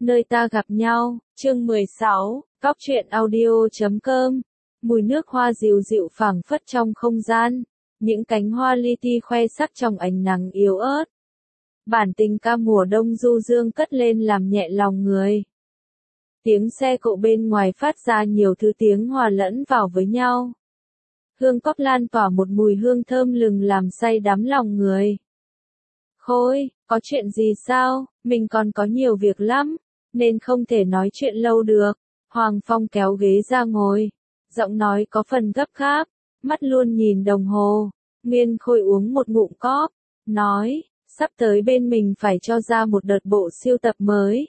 Nơi ta gặp nhau, chương 16, Góc truyện audio.com. Mùi nước hoa dịu dịu phảng phất trong không gian, những cánh hoa li ti khoe sắc trong ánh nắng yếu ớt. Bản tình ca mùa đông du dương cất lên làm nhẹ lòng người. Tiếng xe cộ bên ngoài phát ra nhiều thứ tiếng hòa lẫn vào với nhau. Hương cóc lan tỏa một mùi hương thơm lừng làm say đắm lòng người. Khôi, có chuyện gì sao? Mình còn có nhiều việc lắm, nên không thể nói chuyện lâu được. Hoàng Phong kéo ghế ra ngồi, giọng nói có phần gấp gáp, mắt luôn nhìn đồng hồ. Nguyên Khôi uống một ngụm cóp, nói, sắp tới bên mình phải cho ra một đợt bộ siêu tập mới.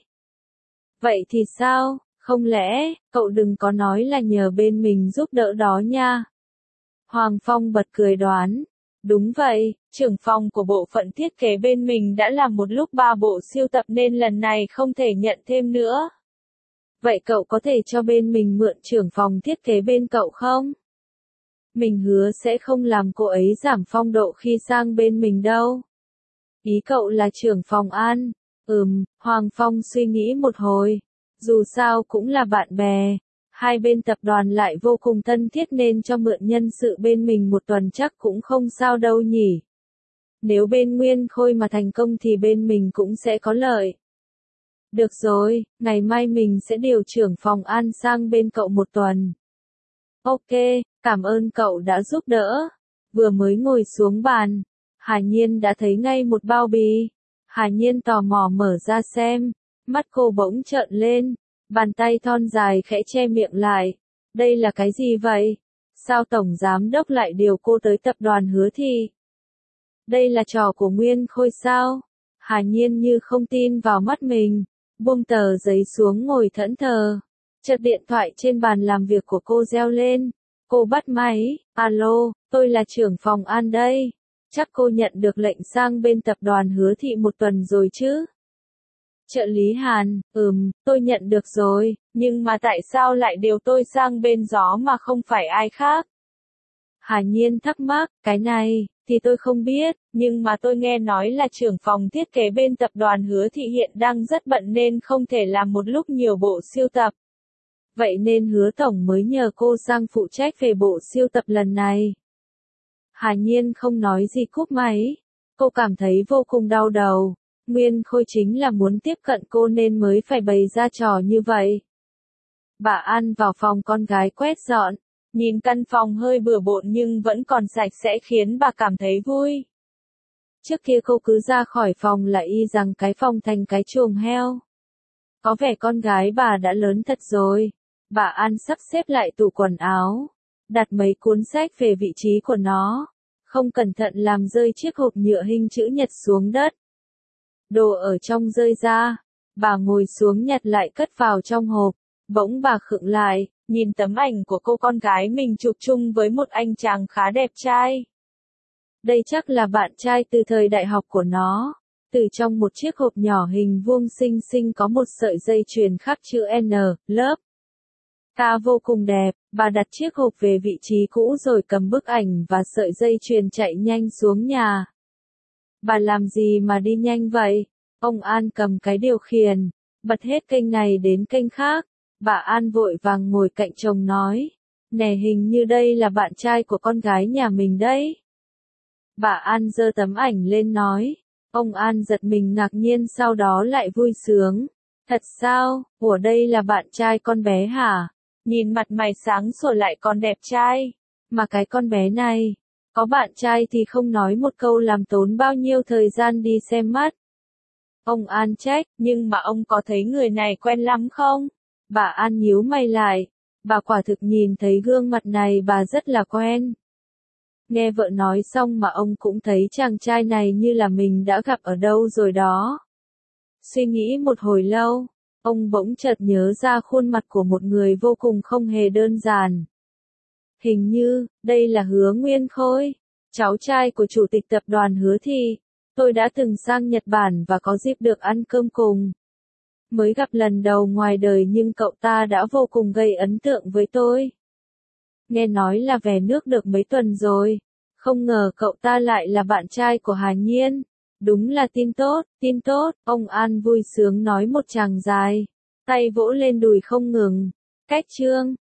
Vậy thì sao, không lẽ, cậu đừng có nói là nhờ bên mình giúp đỡ đó nha. Hoàng Phong bật cười đoán. Đúng vậy, trưởng phòng của bộ phận thiết kế bên mình đã làm một lúc 3 bộ siêu tập nên lần này không thể nhận thêm nữa. Vậy cậu có thể cho bên mình mượn trưởng phòng thiết kế bên cậu không? Mình hứa sẽ không làm cô ấy giảm phong độ khi sang bên mình đâu. Ý cậu là trưởng phòng An? Hoàng Phong suy nghĩ một hồi. Dù sao cũng là bạn bè. Hai bên tập đoàn lại vô cùng thân thiết nên cho mượn nhân sự bên mình một tuần chắc cũng không sao đâu nhỉ. Nếu bên Nguyên Khôi mà thành công thì bên mình cũng sẽ có lợi. Được rồi, ngày mai mình sẽ điều trưởng phòng An sang bên cậu một tuần. Ok, cảm ơn cậu đã giúp đỡ. Vừa mới ngồi xuống bàn, Hà Nhiên đã thấy ngay một bao bì. Hà Nhiên tò mò mở ra xem, mắt cô bỗng trợn lên. Bàn tay thon dài khẽ che miệng lại. Đây là cái gì vậy? Sao Tổng Giám Đốc lại điều cô tới tập đoàn Hứa Thị? Đây là trò của Nguyên Khôi sao? Hà Nhiên như không tin vào mắt mình. Buông tờ giấy xuống ngồi thẫn thờ. Chợt điện thoại trên bàn làm việc của cô reo lên. Cô bắt máy. Alo, tôi là trưởng phòng An đây. Chắc cô nhận được lệnh sang bên tập đoàn Hứa Thị một tuần rồi chứ? Trợ lý Hàn, tôi nhận được rồi, nhưng mà tại sao lại điều tôi sang bên gió mà không phải ai khác? Hà Nhiên thắc mắc, cái này, thì tôi không biết, nhưng mà tôi nghe nói là trưởng phòng thiết kế bên tập đoàn Hứa Thị hiện đang rất bận nên không thể làm một lúc nhiều bộ siêu tập. Vậy nên Hứa Tổng mới nhờ cô sang phụ trách về bộ siêu tập lần này. Hà Nhiên không nói gì cúp máy, cô cảm thấy vô cùng đau đầu. Nguyên Khôi chính là muốn tiếp cận cô nên mới phải bày ra trò như vậy. Bà An vào phòng con gái quét dọn, nhìn căn phòng hơi bừa bộn nhưng vẫn còn sạch sẽ khiến bà cảm thấy vui. Trước kia cô cứ ra khỏi phòng là y rằng cái phòng thành cái chuồng heo. Có vẻ con gái bà đã lớn thật rồi. Bà An sắp xếp lại tủ quần áo, đặt mấy cuốn sách về vị trí của nó, không cẩn thận làm rơi chiếc hộp nhựa hình chữ nhật xuống đất. Đồ ở trong rơi ra, bà ngồi xuống nhặt lại cất vào trong hộp, bỗng bà khựng lại, nhìn tấm ảnh của cô con gái mình chụp chung với một anh chàng khá đẹp trai. Đây chắc là bạn trai từ thời đại học của nó. Từ trong một chiếc hộp nhỏ hình vuông xinh xinh có một sợi dây chuyền khắc chữ N, lớp. Ta vô cùng đẹp, bà đặt chiếc hộp về vị trí cũ rồi cầm bức ảnh và sợi dây chuyền chạy nhanh xuống nhà. Bà làm gì mà đi nhanh vậy? Ông An cầm cái điều khiển, bật hết kênh này đến kênh khác. Bà An vội vàng ngồi cạnh chồng nói. Nè hình như đây là bạn trai của con gái nhà mình đấy. Bà An giơ tấm ảnh lên nói. Ông An giật mình ngạc nhiên sau đó lại vui sướng. Thật sao? Ủa đây là bạn trai con bé hả? Nhìn mặt mày sáng sủa lại còn đẹp trai. Mà cái con bé này, có bạn trai thì không nói một câu làm tốn bao nhiêu thời gian đi xem mắt. Ông An trách, nhưng mà ông có thấy người này quen lắm không? Bà An nhíu mày lại. Bà quả thực nhìn thấy gương mặt này bà rất là quen. Nghe vợ nói xong mà ông cũng thấy chàng trai này như là mình đã gặp ở đâu rồi đó. Suy nghĩ một hồi lâu, ông bỗng chợt nhớ ra khuôn mặt của một người vô cùng không hề đơn giản. Hình như, đây là Hứa Nguyên Khôi, cháu trai của chủ tịch tập đoàn Hứa Thị. Tôi đã từng sang Nhật Bản và có dịp được ăn cơm cùng. Mới gặp lần đầu ngoài đời nhưng cậu ta đã vô cùng gây ấn tượng với tôi. Nghe nói là về nước được mấy tuần rồi. Không ngờ cậu ta lại là bạn trai của Hà Nhiên. Đúng là tin tốt, ông An vui sướng nói một tràng dài, tay vỗ lên đùi không ngừng. Cách chương